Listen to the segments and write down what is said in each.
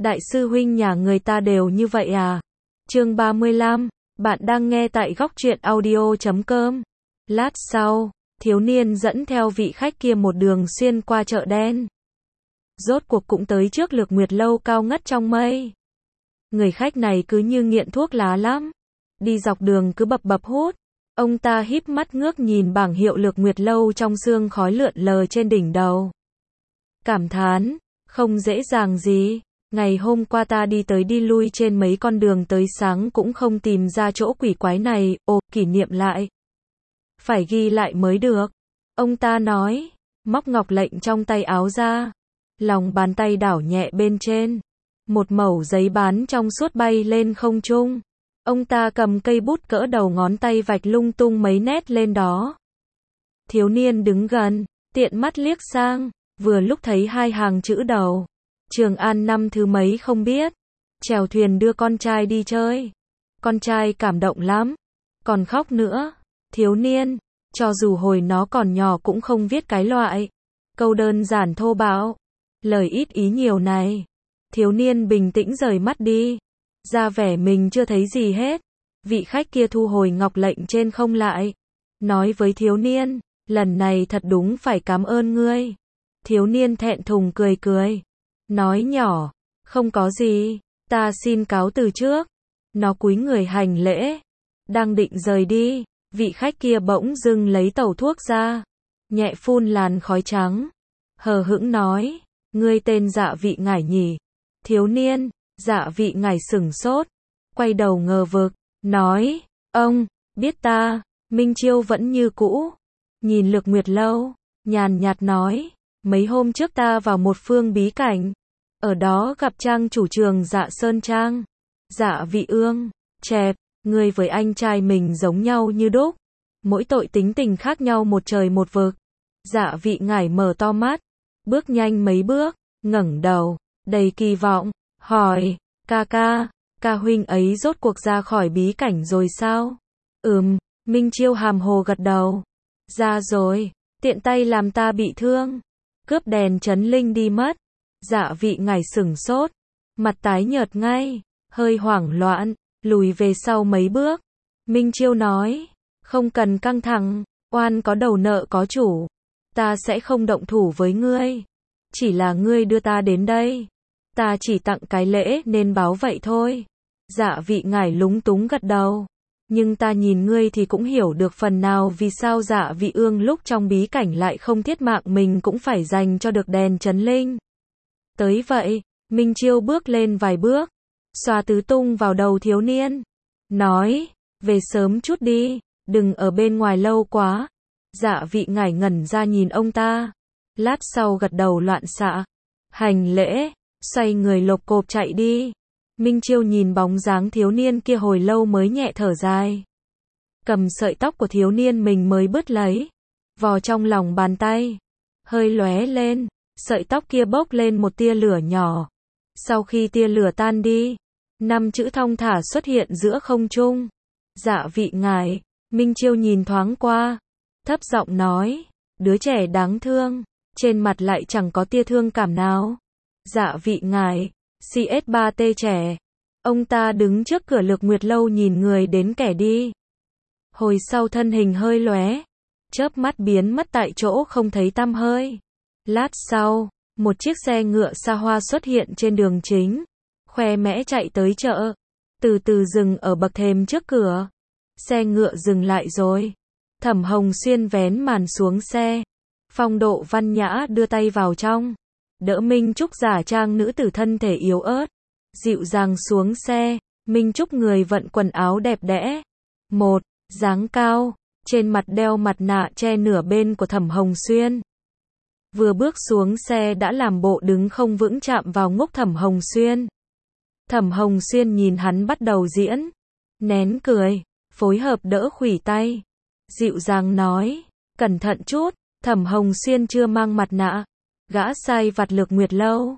Đại sư huynh nhà người ta đều như vậy à? Chương 35, bạn đang nghe tại góc truyện audio.com. Lát sau, thiếu niên dẫn theo vị khách kia một đường xuyên qua chợ đen. Rốt cuộc cũng tới trước Lược Nguyệt lâu cao ngất trong mây. Người khách này cứ như nghiện thuốc lá lắm. Đi dọc đường cứ bập bập hút. Ông ta híp mắt ngước nhìn bảng hiệu Lược Nguyệt lâu trong sương khói lượn lờ trên đỉnh đầu. Cảm thán, không dễ dàng gì. Ngày hôm qua ta đi tới đi lui trên mấy con đường tới sáng cũng không tìm ra chỗ quỷ quái này, kỷ niệm lại. Phải ghi lại mới được. Ông ta nói, móc ngọc lệnh trong tay áo ra. Lòng bàn tay đảo nhẹ bên trên. Một mẩu giấy bán trong suốt bay lên không trung. Ông ta cầm cây bút cỡ đầu ngón tay vạch lung tung mấy nét lên đó. Thiếu niên đứng gần, tiện mắt liếc sang, vừa lúc thấy hai hàng chữ đầu. Trường An năm thứ mấy không biết. Chèo thuyền đưa con trai đi chơi. Con trai cảm động lắm. Còn khóc nữa. Thiếu niên, cho dù hồi nó còn nhỏ cũng không viết cái loại. Câu đơn giản thô bạo. Lời ít ý nhiều này. Thiếu niên bình tĩnh rời mắt đi. Ra vẻ mình chưa thấy gì hết. Vị khách kia thu hồi ngọc lệnh trên không lại. Nói với thiếu niên, lần này thật đúng phải cảm ơn ngươi. Thiếu niên thẹn thùng cười cười. Nói nhỏ, không có gì, ta xin cáo từ trước. Nó cúi người hành lễ. Đang định rời đi, vị khách kia bỗng dưng lấy tẩu thuốc ra. Nhẹ phun làn khói trắng. Hờ hững nói, ngươi tên Dạ Vị Ngải nhỉ? Thiếu niên, Dạ Vị Ngải sửng sốt. Quay đầu ngờ vực, nói, ông, biết ta, Minh Chiêu vẫn như cũ. Nhìn Lược Nguyệt lâu, nhàn nhạt nói, mấy hôm trước ta vào một phương bí cảnh. Ở đó gặp trang chủ trường Dạ Sơn Trang. Dạ Vị Ương, chẹp, người với anh trai mình giống nhau như đúc. Mỗi tội tính tình khác nhau một trời một vực. Dạ Vị Ngải mở to mắt, bước nhanh mấy bước, ngẩng đầu, đầy kỳ vọng, hỏi, ca huynh ấy rốt cuộc ra khỏi bí cảnh rồi sao? Minh Chiêu hàm hồ gật đầu. Ra rồi, tiện tay làm ta bị thương. Cướp đèn chấn linh đi mất. Dạ Vị Ngải sửng sốt, mặt tái nhợt ngay, hơi hoảng loạn, lùi về sau mấy bước. Minh Chiêu nói, không cần căng thẳng, oan có đầu nợ có chủ, ta sẽ không động thủ với ngươi. Chỉ là ngươi đưa ta đến đây, ta chỉ tặng cái lễ nên báo vậy thôi. Dạ Vị Ngải lúng túng gật đầu, nhưng ta nhìn ngươi thì cũng hiểu được phần nào vì sao Dạ Vị Ương lúc trong bí cảnh lại không thiết mạng mình cũng phải dành cho được đèn chấn linh. Tới vậy, Minh Chiêu bước lên vài bước, xoa tứ tung vào đầu thiếu niên, nói, về sớm chút đi, đừng ở bên ngoài lâu quá. Dạ Vị Ngải ngẩn ra nhìn ông ta, lát sau gật đầu loạn xạ, hành lễ, xoay người lộp cộp chạy đi. Minh Chiêu nhìn bóng dáng thiếu niên kia hồi lâu mới nhẹ thở dài. Cầm sợi tóc của thiếu niên mình mới bứt lấy, vò trong lòng bàn tay, hơi lóe lên. Sợi tóc kia bốc lên một tia lửa nhỏ. Sau khi tia lửa tan đi, 5 chữ thong thả xuất hiện giữa không trung. Dạ Vị Ngải. Minh Chiêu nhìn thoáng qua, thấp giọng nói, đứa trẻ đáng thương, trên mặt lại chẳng có tia thương cảm nào. Dạ Vị Ngải, CS3T trẻ. Ông ta đứng trước cửa Lược Nguyệt lâu nhìn người đến kẻ đi. Hồi sau thân hình hơi lóe, chớp mắt biến mất tại chỗ không thấy tăm hơi. Lát sau, một chiếc xe ngựa xa hoa xuất hiện trên đường chính, khoe mẽ chạy tới chợ, từ từ dừng ở bậc thềm trước cửa. Xe ngựa dừng lại rồi. Thẩm Hồng Xuyên vén màn xuống xe, phong độ văn nhã đưa tay vào trong, đỡ Minh Trúc giả trang nữ tử thân thể yếu ớt, dịu dàng xuống xe. Minh Trúc người vận quần áo đẹp đẽ, dáng cao, trên mặt đeo mặt nạ che nửa bên của Thẩm Hồng Xuyên. Vừa bước xuống xe đã làm bộ đứng không vững chạm vào ngốc Thẩm Hồng Xuyên. Thẩm Hồng Xuyên nhìn hắn bắt đầu diễn, nén cười, phối hợp đỡ khuỷu tay, dịu dàng nói, cẩn thận chút. Thẩm Hồng Xuyên chưa mang mặt nạ, gã sai vặt Lược Nguyệt lâu.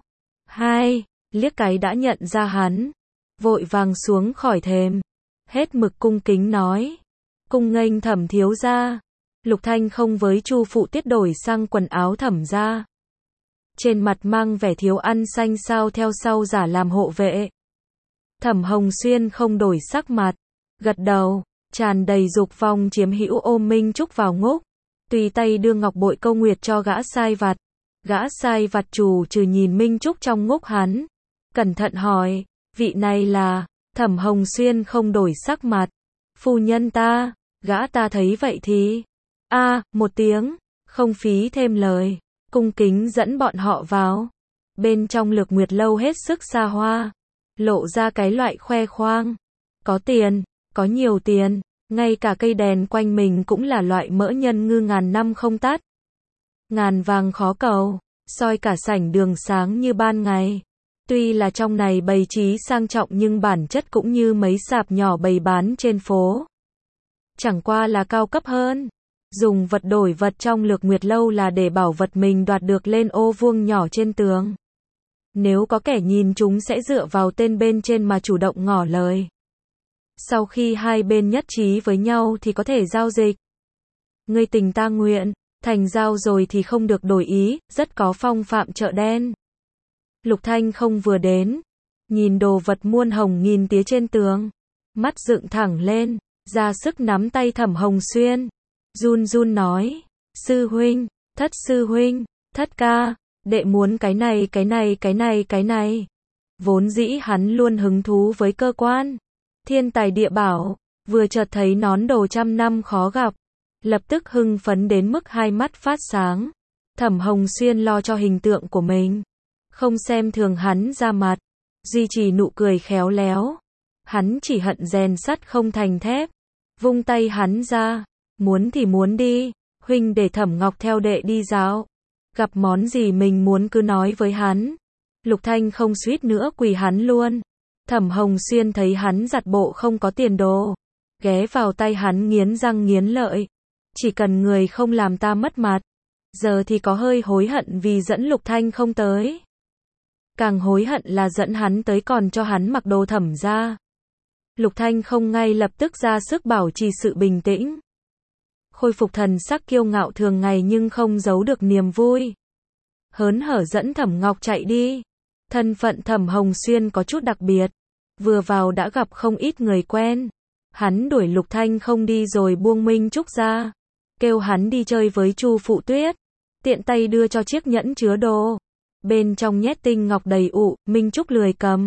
Liếc cái đã nhận ra hắn, vội vàng xuống khỏi thềm, hết mực cung kính nói, cung nghênh Thẩm thiếu gia. Lục Thanh không với Chu phụ tiết đổi sang quần áo Thẩm gia. trên mặt mang vẻ thiếu ăn xanh xao theo sau giả làm hộ vệ. Thẩm Hồng Xuyên không đổi sắc mặt, gật đầu, tràn đầy dục vọng chiếm hữu ôm Minh Trúc vào ngúc, tùy tay đưa ngọc bội câu nguyệt cho gã sai vặt. Gã sai vặt trừ nhìn Minh Trúc trong ngúc hắn, cẩn thận hỏi, vị này là, Thẩm Hồng Xuyên không đổi sắc mặt, phu nhân ta, gã ta thấy vậy thì, một tiếng, không phí thêm lời, cung kính dẫn bọn họ vào. Bên trong Lược Nguyệt lâu hết sức xa hoa, lộ ra cái loại khoe khoang, có tiền, có nhiều tiền, ngay cả cây đèn quanh mình cũng là loại mỡ nhân ngư ngàn năm không tắt. Ngàn vàng khó cầu, soi cả sảnh đường sáng như ban ngày. Tuy là trong này bày trí sang trọng nhưng bản chất cũng như mấy sạp nhỏ bày bán trên phố. Chẳng qua là cao cấp hơn. Dùng vật đổi vật trong Lược Nguyệt lâu là để bảo vật mình đoạt được lên ô vuông nhỏ trên tường. Nếu có kẻ nhìn chúng sẽ dựa vào tên bên trên mà chủ động ngỏ lời. Sau khi hai bên nhất trí với nhau thì có thể giao dịch. Ngươi tình ta nguyện, thành giao rồi thì không được đổi ý, rất có phong phạm chợ đen. Lục Thanh không vừa đến, nhìn đồ vật muôn hồng nghìn tía trên tường, mắt dựng thẳng lên, ra sức nắm tay Thẩm Hồng Xuyên, run run nói, sư huynh, thất sư huynh, thất ca, đệ muốn cái này cái này cái này cái này. Vốn dĩ hắn luôn hứng thú với cơ quan thiên tài địa bảo, vừa chợt thấy nón đồ trăm năm khó gặp, lập tức hưng phấn đến mức hai mắt phát sáng. Thẩm Hồng Xuyên lo cho hình tượng của mình, không xem thường hắn ra mặt, duy trì nụ cười khéo léo. Hắn chỉ hận rèn sắt không thành thép, vung tay hắn ra, muốn thì muốn đi, huynh để Thẩm Ngọc theo đệ đi dạo, gặp món gì mình muốn cứ nói với hắn. Lục Thanh không suýt nữa quỳ hắn luôn. Thẩm Hồng Xuyên thấy hắn giặt bộ không có tiền đồ, ghé vào tay hắn nghiến răng nghiến lợi, chỉ cần người không làm ta mất mặt. Giờ thì có hơi hối hận vì dẫn Lục Thanh không tới. Càng hối hận là dẫn hắn tới còn cho hắn mặc đồ thẩm ra. Lục Thanh không ngay lập tức ra sức bảo trì sự bình tĩnh, khôi phục thần sắc kiêu ngạo thường ngày nhưng không giấu được niềm vui. Hớn hở dẫn Thẩm Ngọc chạy đi. Thân phận Thẩm Hồng Xuyên có chút đặc biệt, vừa vào đã gặp không ít người quen. Hắn đuổi Lục Thanh không đi rồi buông Minh Trúc ra, kêu hắn đi chơi với Chu Phụ Tuyết, tiện tay đưa cho chiếc nhẫn chứa đồ. Bên trong nhét tinh ngọc đầy ụ, Minh Trúc lười cầm,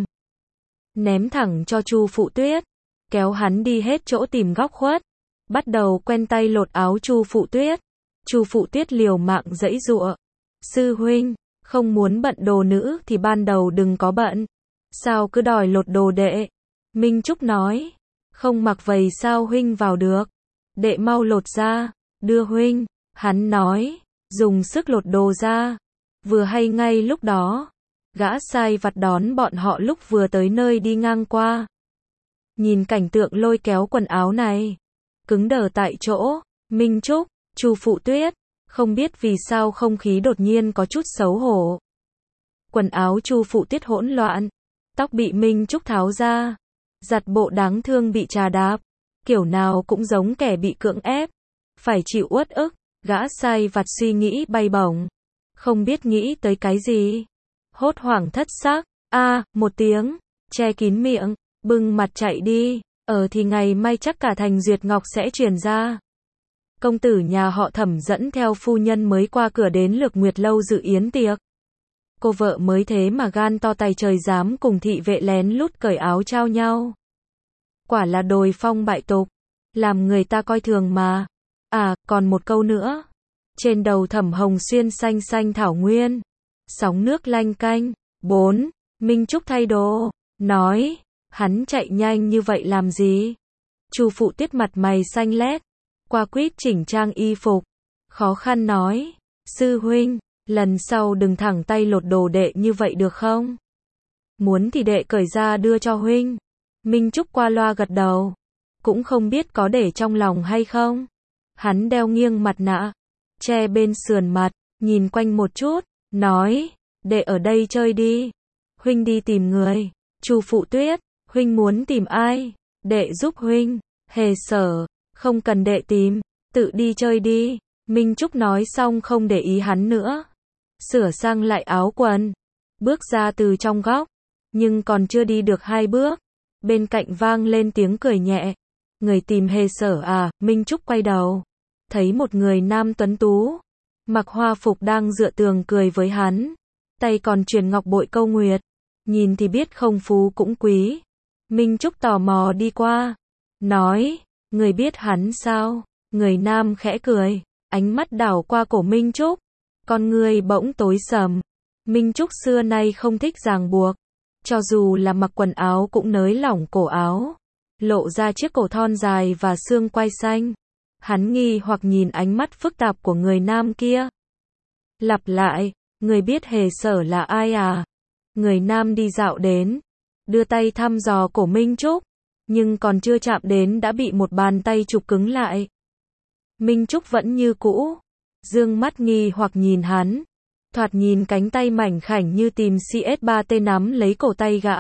ném thẳng cho Chu Phụ Tuyết, kéo hắn đi hết chỗ tìm góc khuất, bắt đầu quen tay lột áo Chu Phụ Tuyết. Chu Phụ Tuyết liều mạng giãy giụa, sư huynh, không muốn bận đồ nữ thì ban đầu đừng có bận, sao cứ đòi lột đồ đệ. Minh Trúc nói, không mặc vậy sao huynh vào được, đệ mau lột ra, đưa huynh. Hắn nói, dùng sức lột đồ ra. Vừa hay ngay lúc đó, gã sai vặt đón bọn họ lúc vừa tới nơi đi ngang qua. Nhìn cảnh tượng lôi kéo quần áo này, cứng đờ tại chỗ. Minh Trúc, Chu Phụ Tuyết, không biết vì sao không khí đột nhiên có chút xấu hổ. Quần áo Chu Phụ Tuyết hỗn loạn, tóc bị Minh Trúc tháo ra, giặt bộ đáng thương bị trà đạp, kiểu nào cũng giống kẻ bị cưỡng ép, phải chịu uất ức. Gã sai vặt suy nghĩ bay bổng, không biết nghĩ tới cái gì, hốt hoảng thất xác, một tiếng, che kín miệng, bưng mặt chạy đi. Thì ngày mai chắc cả thành Duyệt Ngọc sẽ truyền ra. Công tử nhà họ Thẩm dẫn theo phu nhân mới qua cửa đến Lược Nguyệt lâu dự yến tiệc. Cô vợ mới thế mà gan to tay trời dám cùng thị vệ lén lút cởi áo trao nhau. Quả là đồi phong bại tục, làm người ta coi thường mà. Còn một câu nữa. Trên đầu Thẩm Hồng Xuyên xanh xanh thảo nguyên, sóng nước lanh canh. 4. Minh Trúc thay đồ, nói, hắn chạy nhanh như vậy làm gì? Chu Phụ Tuyết mặt mày xanh lét, qua quýt chỉnh trang y phục, khó khăn nói, sư huynh, lần sau đừng thẳng tay lột đồ đệ như vậy được không? Muốn thì đệ cởi ra đưa cho huynh. Minh Trúc qua loa gật đầu, cũng không biết có để trong lòng hay không. Hắn đeo nghiêng mặt nạ, che bên sườn mặt, nhìn quanh một chút, nói, đệ ở đây chơi đi, huynh đi tìm người. Chu Phụ Tuyết, huynh muốn tìm ai? Đệ giúp huynh. Hề Sở, không cần đệ tìm, tự đi chơi đi. Minh Trúc nói xong không để ý hắn nữa, sửa sang lại áo quần, bước ra từ trong góc, nhưng còn chưa đi được 2 bước, bên cạnh vang lên tiếng cười nhẹ. Người tìm Hề Sở à? Minh Trúc quay đầu, thấy một người nam tuấn tú, mặc hoa phục đang dựa tường cười với hắn, tay còn truyền ngọc bội câu nguyệt, nhìn thì biết không phú cũng quý. Minh Trúc tò mò đi qua, nói, người biết hắn sao? Người nam khẽ cười, ánh mắt đảo qua cổ Minh Trúc, con người bỗng tối sầm. Minh Trúc xưa nay không thích ràng buộc, cho dù là mặc quần áo cũng nới lỏng cổ áo, lộ ra chiếc cổ thon dài và xương quai xanh. Hắn nghi hoặc nhìn ánh mắt phức tạp của người nam kia. Lặp lại, người biết Hề Sở là ai à? Người nam đi dạo đến, đưa tay thăm dò cổ Minh Trúc, nhưng còn chưa chạm đến đã bị một bàn tay chụp cứng lại. Minh Trúc vẫn như cũ, dương mắt nghi hoặc nhìn hắn, thoạt nhìn cánh tay mảnh khảnh như tìm CS3T nắm lấy cổ tay gã.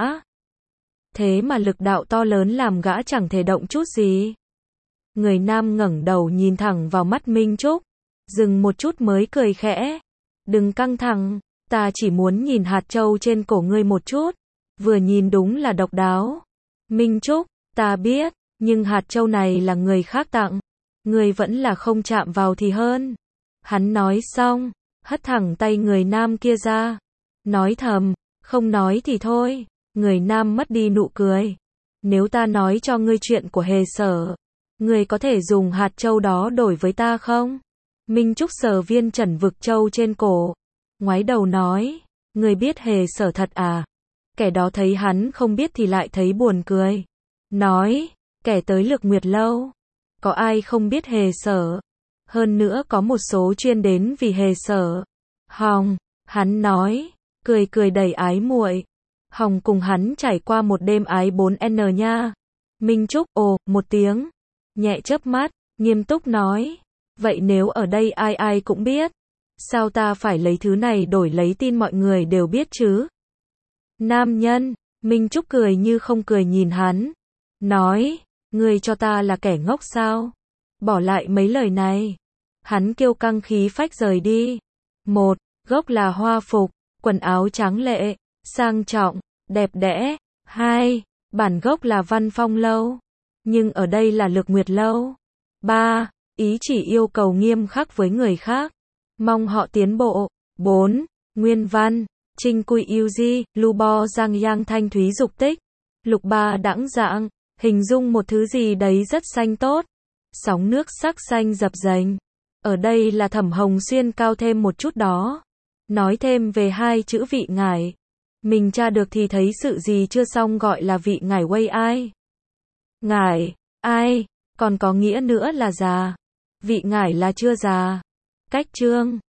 Thế mà lực đạo to lớn làm gã chẳng thể động chút gì. Người nam ngẩng đầu nhìn thẳng vào mắt Minh Trúc, dừng một chút mới cười khẽ. Đừng căng thẳng, ta chỉ muốn nhìn hạt châu trên cổ ngươi một chút. Vừa nhìn đúng là độc đáo. Minh Trúc, ta biết, nhưng hạt châu này là người khác tặng. Ngươi vẫn là không chạm vào thì hơn. Hắn nói xong, hất thẳng tay người nam kia ra. Nói thầm, không nói thì thôi. Người nam mất đi nụ cười. Nếu ta nói cho ngươi chuyện của Hề Sở, ngươi có thể dùng hạt châu đó đổi với ta không? Minh Trúc sờ viên trần vực châu trên cổ, ngoái đầu nói, ngươi biết Hề Sở thật à? Kẻ đó thấy hắn không biết thì lại thấy buồn cười. Nói, kẻ tới Lực Nguyệt Lâu, có ai không biết Hề Sở? Hơn nữa có một số chuyên đến vì Hề Sở. Hồng, hắn nói, cười cười đầy ái muội. Hồng cùng hắn trải qua một đêm ái 4N nha. Minh Trúc, ồ, một tiếng, nhẹ chớp mắt, nghiêm túc nói, vậy nếu ở đây ai ai cũng biết, sao ta phải lấy thứ này đổi lấy tin mọi người đều biết chứ? Nam nhân, Minh Trúc cười như không cười nhìn hắn, nói, ngươi cho ta là kẻ ngốc sao? Bỏ lại mấy lời này. Hắn kiêu căng khí phách rời đi. Một, gốc là hoa phục, quần áo tráng lệ, sang trọng, đẹp đẽ. 2, bản gốc là Văn Phong Lâu, nhưng ở đây là Lực Nguyệt Lâu. 3, ý chỉ yêu cầu nghiêm khắc với người khác, mong họ tiến bộ. 4, nguyên văn, Trinh Quy Yêu Di, Lu Bo Giang Yang Thanh Thúy Dục Tích, Lục Ba Đãng Dạng, hình dung một thứ gì đấy rất xanh tốt. Sóng nước sắc xanh dập dềnh. Ở đây là Thẩm Hồng Xuyên cao thêm một chút đó. Nói thêm về 2 chữ vị ngải. Mình tra được thì thấy sự gì chưa xong gọi là vị ngải quay ai. Ngải, ai, còn có nghĩa nữa là già. Vị ngải là chưa già. Cách chương